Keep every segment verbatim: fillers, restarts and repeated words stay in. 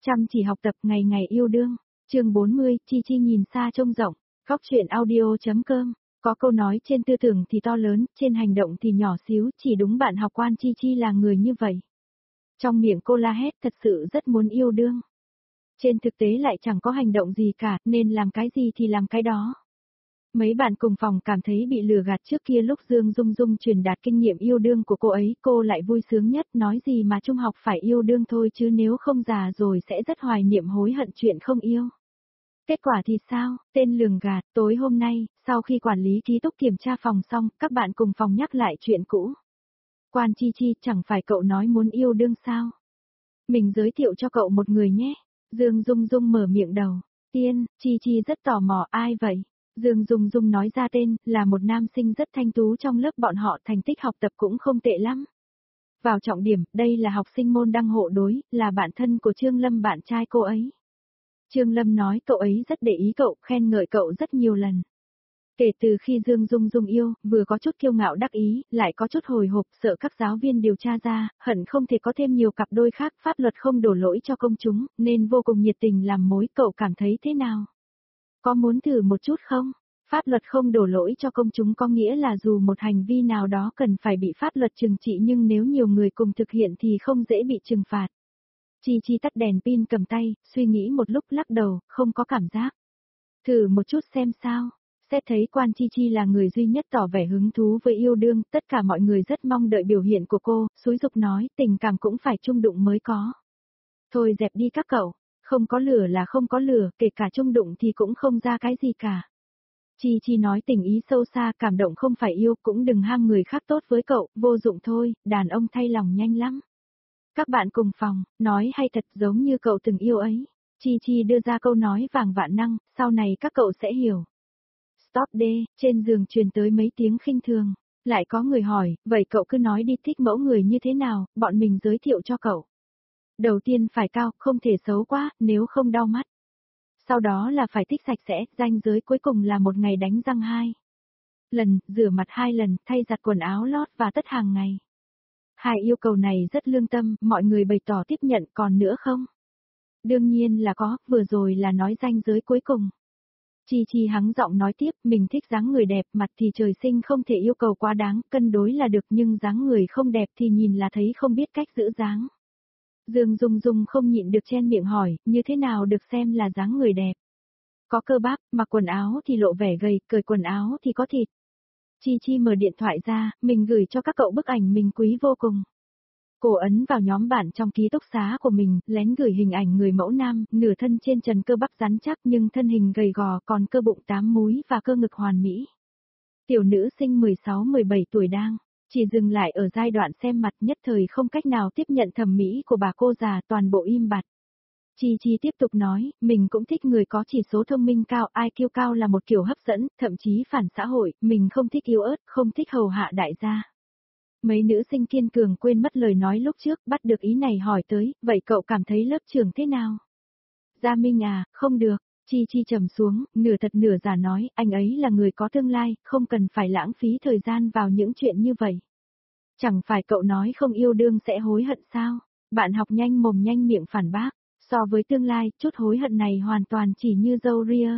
Chăm chỉ học tập, ngày ngày yêu đương. Chương bốn mươi, Chi Chi nhìn xa trông rộng. Góc truyện audio chấm com. Có câu nói trên tư tưởng thì to lớn, trên hành động thì nhỏ xíu, chỉ đúng bạn học quan Chi Chi là người như vậy. Trong miệng cô la hét thật sự rất muốn yêu đương. Trên thực tế lại chẳng có hành động gì cả, nên làm cái gì thì làm cái đó. Mấy bạn cùng phòng cảm thấy bị lừa gạt trước kia lúc Dương Dung Dung truyền đạt kinh nghiệm yêu đương của cô ấy, cô lại vui sướng nhất, nói gì mà trung học phải yêu đương thôi chứ nếu không già rồi sẽ rất hoài niệm hối hận chuyện không yêu. Kết quả thì sao, tên lường gạt, tối hôm nay, sau khi quản lý ký túc kiểm tra phòng xong, các bạn cùng phòng nhắc lại chuyện cũ. Quan Chi Chi, chẳng phải cậu nói muốn yêu đương sao? Mình giới thiệu cho cậu một người nhé. Dương Dung Dung mở miệng đầu. Tiên, Chi Chi rất tò mò, ai vậy? Dương Dung Dung nói ra tên, là một nam sinh rất thanh tú trong lớp bọn họ, thành tích học tập cũng không tệ lắm. Vào trọng điểm, đây là học sinh môn đăng hộ đối, là bạn thân của Trương Lâm, bạn trai cô ấy. Trương Lâm nói cậu ấy rất để ý cậu, khen ngợi cậu rất nhiều lần. Kể từ khi Dương Dung Dung yêu, vừa có chút kiêu ngạo đắc ý, lại có chút hồi hộp, sợ các giáo viên điều tra ra, hận không thể có thêm nhiều cặp đôi khác, pháp luật không đổ lỗi cho công chúng, nên vô cùng nhiệt tình làm mối. Cậu cảm thấy thế nào? Có muốn thử một chút không? Pháp luật không đổ lỗi cho công chúng có nghĩa là dù một hành vi nào đó cần phải bị pháp luật trừng trị, nhưng nếu nhiều người cùng thực hiện thì không dễ bị trừng phạt. Chi Chi tắt đèn pin cầm tay, suy nghĩ một lúc lắc đầu, không có cảm giác. Thử một chút xem sao. Xét thấy Quan Chi Chi là người duy nhất tỏ vẻ hứng thú với yêu đương, tất cả mọi người rất mong đợi biểu hiện của cô, xúi dục nói, tình cảm cũng phải chung đụng mới có. Thôi dẹp đi các cậu, không có lửa là không có lửa, kể cả chung đụng thì cũng không ra cái gì cả. Chi Chi nói tình ý sâu xa, cảm động không phải yêu, cũng đừng ham người khác tốt với cậu, vô dụng thôi, đàn ông thay lòng nhanh lắm. Các bạn cùng phòng, nói hay thật giống như cậu từng yêu ấy. Chi Chi đưa ra câu nói vàng vạn năng, sau này các cậu sẽ hiểu. Stop đê, trên giường truyền tới mấy tiếng khinh thường. Lại có người hỏi, vậy cậu cứ nói đi, thích mẫu người như thế nào, bọn mình giới thiệu cho cậu. Đầu tiên phải cao, không thể xấu quá, nếu không đau mắt. Sau đó là phải thích sạch sẽ, ranh giới cuối cùng là một ngày đánh răng hai lần, rửa mặt hai lần, thay giặt quần áo lót và tất hàng ngày. Hai yêu cầu này rất lương tâm, mọi người bày tỏ tiếp nhận, còn nữa không? Đương nhiên là có, vừa rồi là nói ranh giới cuối cùng. Chi Chi hắng giọng nói tiếp, mình thích dáng người đẹp, mặt thì trời sinh không thể yêu cầu quá đáng, cân đối là được, nhưng dáng người không đẹp thì nhìn là thấy không biết cách giữ dáng. Dương Dung Dung không nhịn được chen miệng hỏi, như thế nào được xem là dáng người đẹp? Có cơ bắp, mặc quần áo thì lộ vẻ gầy, cởi quần áo thì có thịt. Chi Chi mở điện thoại ra, mình gửi cho các cậu bức ảnh mình quý vô cùng. Cô ấn vào nhóm bản trong ký túc xá của mình, lén gửi hình ảnh người mẫu nam, nửa thân trên trần cơ bắp rắn chắc nhưng thân hình gầy gò, còn cơ bụng tám múi và cơ ngực hoàn mỹ. Tiểu nữ sinh mười sáu mười bảy tuổi đang, chỉ dừng lại ở giai đoạn xem mặt, nhất thời không cách nào tiếp nhận thẩm mỹ của bà cô già, toàn bộ im bặt. Chi Chi tiếp tục nói, mình cũng thích người có chỉ số thông minh cao, i kiu cao là một kiểu hấp dẫn, thậm chí phản xã hội, mình không thích yếu ớt, không thích hầu hạ đại gia. Mấy nữ sinh kiên cường quên mất lời nói lúc trước, bắt được ý này hỏi tới, vậy cậu cảm thấy lớp trưởng thế nào? Gia Minh à, không được. Chi Chi trầm xuống, nửa thật nửa giả nói, anh ấy là người có tương lai, không cần phải lãng phí thời gian vào những chuyện như vậy. Chẳng phải cậu nói không yêu đương sẽ hối hận sao? Bạn học nhanh mồm nhanh miệng phản bác, so với tương lai, chút hối hận này hoàn toàn chỉ như dâu ria.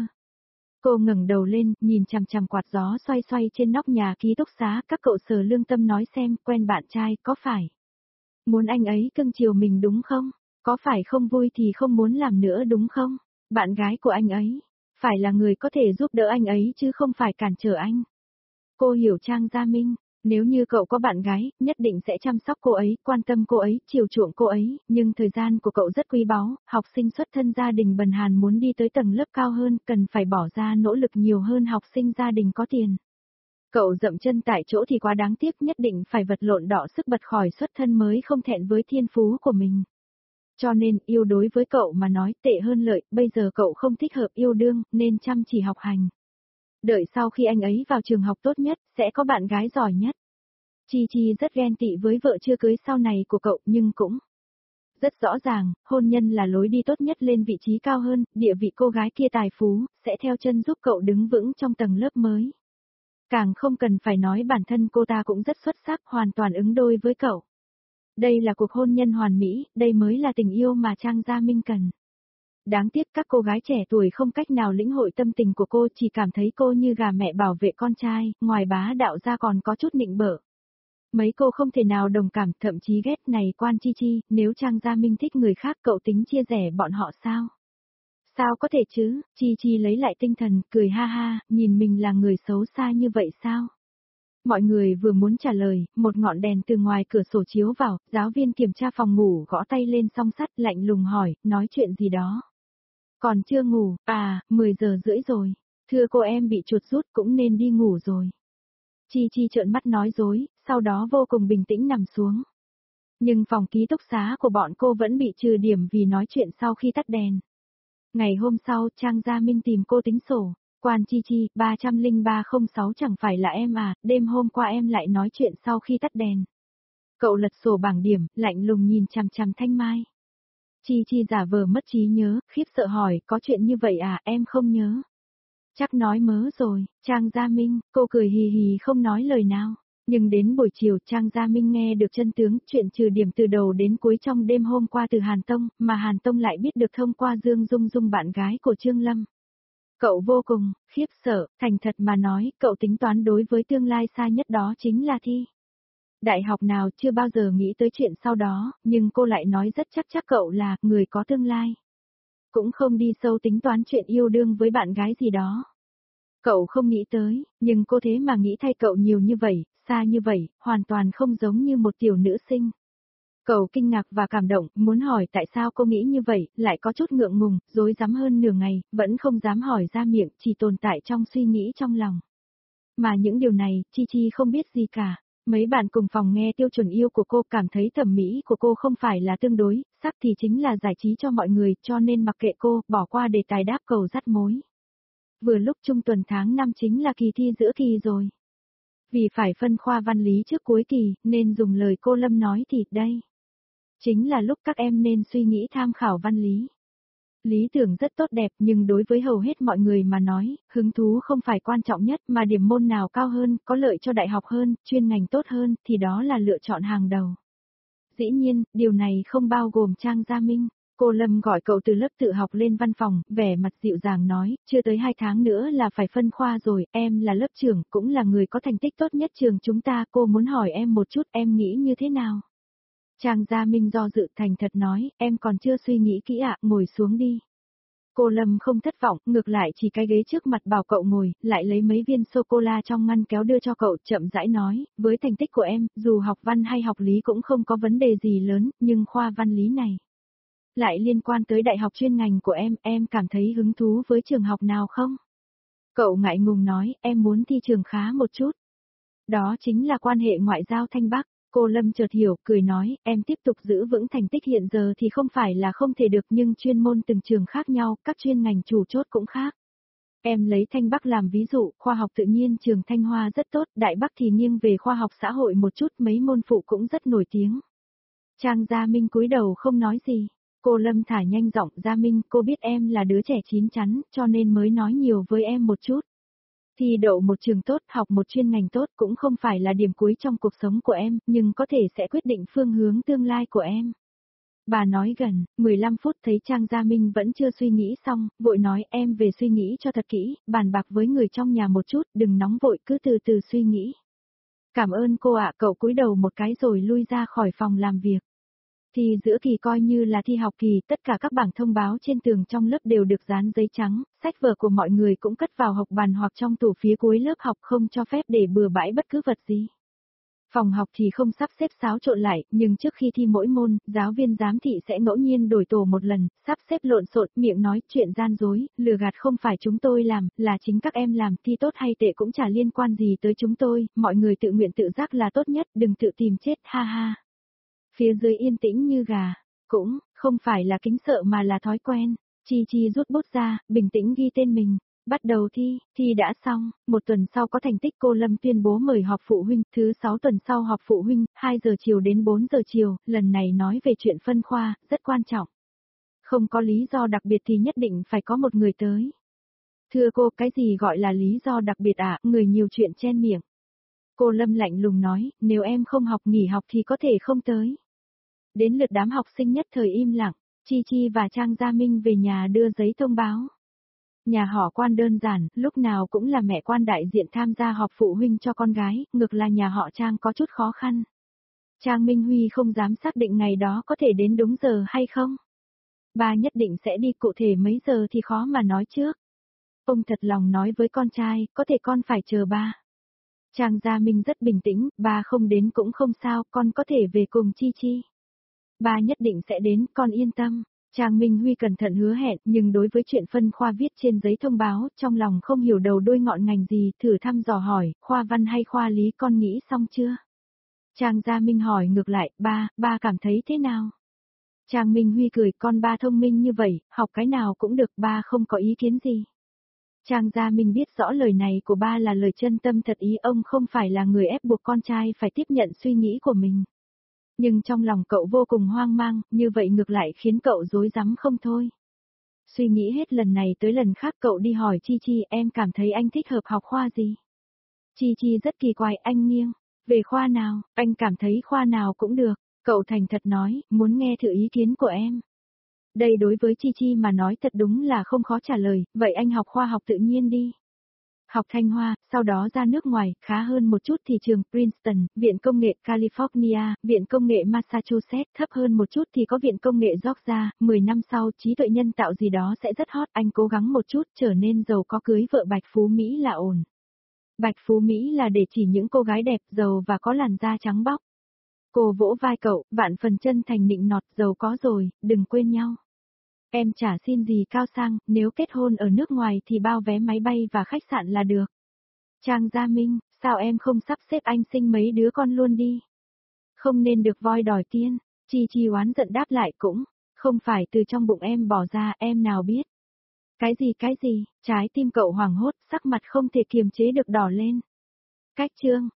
Cô ngẩng đầu lên, nhìn chằm chằm quạt gió xoay xoay trên nóc nhà ký túc xá, các cậu sờ lương tâm nói xem, quen bạn trai, có phải muốn anh ấy cưng chiều mình đúng không? Có phải không vui thì không muốn làm nữa đúng không? Bạn gái của anh ấy, phải là người có thể giúp đỡ anh ấy chứ không phải cản trở anh. Cô hiểu Trang Gia Minh, nếu như cậu có bạn gái, nhất định sẽ chăm sóc cô ấy, quan tâm cô ấy, chiều chuộng cô ấy, nhưng thời gian của cậu rất quý báu, học sinh xuất thân gia đình bần hàn muốn đi tới tầng lớp cao hơn, cần phải bỏ ra nỗ lực nhiều hơn học sinh gia đình có tiền. Cậu dậm chân tại chỗ thì quá đáng tiếc, nhất định phải vật lộn đọ sức bật khỏi xuất thân mới không thẹn với thiên phú của mình. Cho nên, yêu đối với cậu mà nói tệ hơn lợi, bây giờ cậu không thích hợp yêu đương, nên chăm chỉ học hành. Đợi sau khi anh ấy vào trường học tốt nhất, sẽ có bạn gái giỏi nhất. Chi Chi rất ghen tị với vợ chưa cưới sau này của cậu, nhưng cũng rất rõ ràng, hôn nhân là lối đi tốt nhất lên vị trí cao hơn, địa vị cô gái kia tài phú, sẽ theo chân giúp cậu đứng vững trong tầng lớp mới. Càng không cần phải nói bản thân cô ta cũng rất xuất sắc, hoàn toàn ứng đôi với cậu. Đây là cuộc hôn nhân hoàn mỹ, đây mới là tình yêu mà Trang Gia Minh cần. Đáng tiếc các cô gái trẻ tuổi không cách nào lĩnh hội tâm tình của cô, chỉ cảm thấy cô như gà mẹ bảo vệ con trai, ngoài bá đạo ra còn có chút nịnh bợ. Mấy cô không thể nào đồng cảm, thậm chí ghét. Này Quan Chi Chi, nếu Trang Gia Minh thích người khác cậu tính chia rẽ bọn họ sao? Sao có thể chứ? Chi Chi lấy lại tinh thần, cười ha ha, nhìn mình là người xấu xa như vậy sao? Mọi người vừa muốn trả lời, một ngọn đèn từ ngoài cửa sổ chiếu vào, giáo viên kiểm tra phòng ngủ gõ tay lên song sắt lạnh lùng hỏi, nói chuyện gì đó. Còn chưa ngủ, à, mười giờ rưỡi rồi. Thưa cô em bị chuột rút cũng nên đi ngủ rồi. Chi Chi trợn mắt nói dối, sau đó vô cùng bình tĩnh nằm xuống. Nhưng phòng ký túc xá của bọn cô vẫn bị trừ điểm vì nói chuyện sau khi tắt đèn. Ngày hôm sau, Trang Gia Minh tìm cô tính sổ. Quan Chi Chi, ba không ba không sáu chẳng phải là em à, đêm hôm qua em lại nói chuyện sau khi tắt đèn. Cậu lật sổ bảng điểm, lạnh lùng nhìn chằm chằm Thanh Mai. Chi Chi giả vờ mất trí nhớ, khiếp sợ hỏi, có chuyện như vậy à, em không nhớ. Chắc nói mớ rồi, Trang Gia Minh, cô cười hì hì không nói lời nào. Nhưng đến buổi chiều Trang Gia Minh nghe được chân tướng, chuyện trừ điểm từ đầu đến cuối trong đêm hôm qua từ Hàn Tông, mà Hàn Tông lại biết được thông qua Dương Dung Dung bạn gái của Trương Lâm. Cậu vô cùng, khiếp sợ, thành thật mà nói, cậu tính toán đối với tương lai xa nhất đó chính là thi. Đại học nào chưa bao giờ nghĩ tới chuyện sau đó, nhưng cô lại nói rất chắc chắc cậu là người có tương lai. Cũng không đi sâu tính toán chuyện yêu đương với bạn gái gì đó. Cậu không nghĩ tới, nhưng cô thế mà nghĩ thay cậu nhiều như vậy, xa như vậy, hoàn toàn không giống như một tiểu nữ sinh. Cậu kinh ngạc và cảm động, muốn hỏi tại sao cô nghĩ như vậy, lại có chút ngượng ngùng, rối rắm hơn nửa ngày, vẫn không dám hỏi ra miệng, chỉ tồn tại trong suy nghĩ trong lòng. Mà những điều này, Chi Chi không biết gì cả. Mấy bạn cùng phòng nghe tiêu chuẩn yêu của cô cảm thấy thẩm mỹ của cô không phải là tương đối, sắc thì chính là giải trí cho mọi người, cho nên mặc kệ cô, bỏ qua đề tài đáp cầu dắt mối. Vừa lúc trung tuần tháng năm chính là kỳ thi giữa kỳ rồi. Vì phải phân khoa văn lý trước cuối kỳ, nên dùng lời cô Lâm nói thì đây. Chính là lúc các em nên suy nghĩ tham khảo văn lý. Lý tưởng rất tốt đẹp nhưng đối với hầu hết mọi người mà nói, hứng thú không phải quan trọng nhất mà điểm môn nào cao hơn, có lợi cho đại học hơn, chuyên ngành tốt hơn thì đó là lựa chọn hàng đầu. Dĩ nhiên, điều này không bao gồm Trang Gia Minh. Cô Lâm gọi cậu từ lớp tự học lên văn phòng, vẻ mặt dịu dàng nói, chưa tới hai tháng nữa là phải phân khoa rồi, em là lớp trưởng, cũng là người có thành tích tốt nhất trường chúng ta, cô muốn hỏi em một chút, em nghĩ như thế nào? Trang Gia Minh do dự thành thật nói, em còn chưa suy nghĩ kỹ ạ, ngồi xuống đi. Cô Lâm không thất vọng, ngược lại chỉ cái ghế trước mặt bảo cậu ngồi, lại lấy mấy viên sô-cô-la trong ngăn kéo đưa cho cậu, chậm rãi nói, với thành tích của em, dù học văn hay học lý cũng không có vấn đề gì lớn, nhưng khoa văn lý này lại liên quan tới đại học chuyên ngành của em, em cảm thấy hứng thú với trường học nào không? Cậu ngại ngùng nói, em muốn thi trường khá một chút. Đó chính là quan hệ ngoại giao Thanh Bắc. Cô Lâm chợt hiểu, cười nói, em tiếp tục giữ vững thành tích hiện giờ thì không phải là không thể được nhưng chuyên môn từng trường khác nhau, các chuyên ngành chủ chốt cũng khác. Em lấy Thanh Bắc làm ví dụ, khoa học tự nhiên trường Thanh Hoa rất tốt, Đại Bắc thì nghiêng về khoa học xã hội một chút, mấy môn phụ cũng rất nổi tiếng. Trang Gia Minh cúi đầu không nói gì. Cô Lâm thả nhanh giọng, Gia Minh, cô biết em là đứa trẻ chín chắn, cho nên mới nói nhiều với em một chút. Thi đậu một trường tốt, học một chuyên ngành tốt cũng không phải là điểm cuối trong cuộc sống của em, nhưng có thể sẽ quyết định phương hướng tương lai của em. Bà nói gần, mười lăm phút thấy Trang Gia Minh vẫn chưa suy nghĩ xong, vội nói em về suy nghĩ cho thật kỹ, bàn bạc với người trong nhà một chút, đừng nóng vội cứ từ từ suy nghĩ. Cảm ơn cô ạ, cậu cúi đầu một cái rồi lui ra khỏi phòng làm việc. Thì giữa kỳ coi như là thi học kỳ, tất cả các bảng thông báo trên tường trong lớp đều được dán giấy trắng, sách vở của mọi người cũng cất vào học bàn hoặc trong tủ phía cuối lớp học, không cho phép để bừa bãi bất cứ vật gì. Phòng học thì không sắp xếp xáo trộn lại, nhưng trước khi thi mỗi môn, giáo viên giám thị sẽ ngẫu nhiên đổi tổ một lần, sắp xếp lộn xộn, miệng nói chuyện gian dối, lừa gạt không phải chúng tôi làm, là chính các em làm, thi tốt hay tệ cũng chả liên quan gì tới chúng tôi, mọi người tự nguyện tự giác là tốt nhất, đừng tự tìm chết, ha ha. Phía dưới yên tĩnh như gà, cũng không phải là kính sợ mà là thói quen. Chi Chi rút bút ra, bình tĩnh ghi tên mình. Bắt đầu thi, thi đã xong, một tuần sau có thành tích cô Lâm tuyên bố mời họp phụ huynh, thứ sáu tuần sau họp phụ huynh, hai giờ chiều đến bốn giờ chiều, lần này nói về chuyện phân khoa, rất quan trọng. Không có lý do đặc biệt thì nhất định phải có một người tới. Thưa cô, cái gì gọi là lý do đặc biệt ạ, à? Người nhiều chuyện chen miệng. Cô Lâm lạnh lùng nói, nếu em không học nghỉ học thì có thể không tới. Đến lượt đám học sinh nhất thời im lặng, Chi Chi và Trang Gia Minh về nhà đưa giấy thông báo. Nhà họ Quan đơn giản, lúc nào cũng là mẹ Quan đại diện tham gia họp phụ huynh cho con gái, ngược là nhà họ Trang có chút khó khăn. Trang Minh Huy không dám xác định ngày đó có thể đến đúng giờ hay không. Ba nhất định sẽ đi, cụ thể mấy giờ thì khó mà nói trước. Ông thật lòng nói với con trai, có thể con phải chờ ba. Trang Gia Minh rất bình tĩnh, ba không đến cũng không sao, con có thể về cùng Chi Chi. Ba nhất định sẽ đến, con yên tâm. Trang Minh Huy cẩn thận hứa hẹn, nhưng đối với chuyện phân khoa viết trên giấy thông báo, trong lòng không hiểu đầu đuôi ngọn ngành gì, thử thăm dò hỏi, khoa văn hay khoa lý con nghĩ xong chưa? Trang Gia Minh hỏi ngược lại, ba, ba cảm thấy thế nào? Trang Minh Huy cười, con ba thông minh như vậy, học cái nào cũng được, ba không có ý kiến gì. Trang Gia Minh biết rõ lời này của ba là lời chân tâm thật ý, ông không phải là người ép buộc con trai phải tiếp nhận suy nghĩ của mình. Nhưng trong lòng cậu vô cùng hoang mang, như vậy ngược lại khiến cậu rối rắm không thôi. Suy nghĩ hết lần này tới lần khác cậu đi hỏi Chi Chi, em cảm thấy anh thích hợp học khoa gì? Chi Chi rất kỳ quái, anh nghiêng. Về khoa nào, anh cảm thấy khoa nào cũng được. Cậu thành thật nói, muốn nghe thử ý kiến của em. Đây đối với Chi Chi mà nói thật đúng là không khó trả lời, vậy anh học khoa học tự nhiên đi. Học Thanh Hoa, sau đó ra nước ngoài, khá hơn một chút thì trường Princeton, Viện Công nghệ California, Viện Công nghệ Massachusetts, thấp hơn một chút thì có Viện Công nghệ Georgia, mười năm sau trí tuệ nhân tạo gì đó sẽ rất hot, anh cố gắng một chút trở nên giàu có cưới vợ Bạch Phú Mỹ là ổn. Bạch Phú Mỹ là để chỉ những cô gái đẹp, giàu và có làn da trắng bóc. Cô vỗ vai cậu, vạn phần chân thành nịnh nọt, giàu có rồi, đừng quên nhau. Em chả xin gì cao sang, nếu kết hôn ở nước ngoài thì bao vé máy bay và khách sạn là được. Trang Gia Minh, sao em không sắp xếp anh sinh mấy đứa con luôn đi? Không nên được voi đòi tiên, Chi Chi oán giận đáp lại cũng, không phải từ trong bụng em bỏ ra, em nào biết. Cái gì cái gì, trái tim cậu hoảng hốt, sắc mặt không thể kiềm chế được đỏ lên. Cách chương.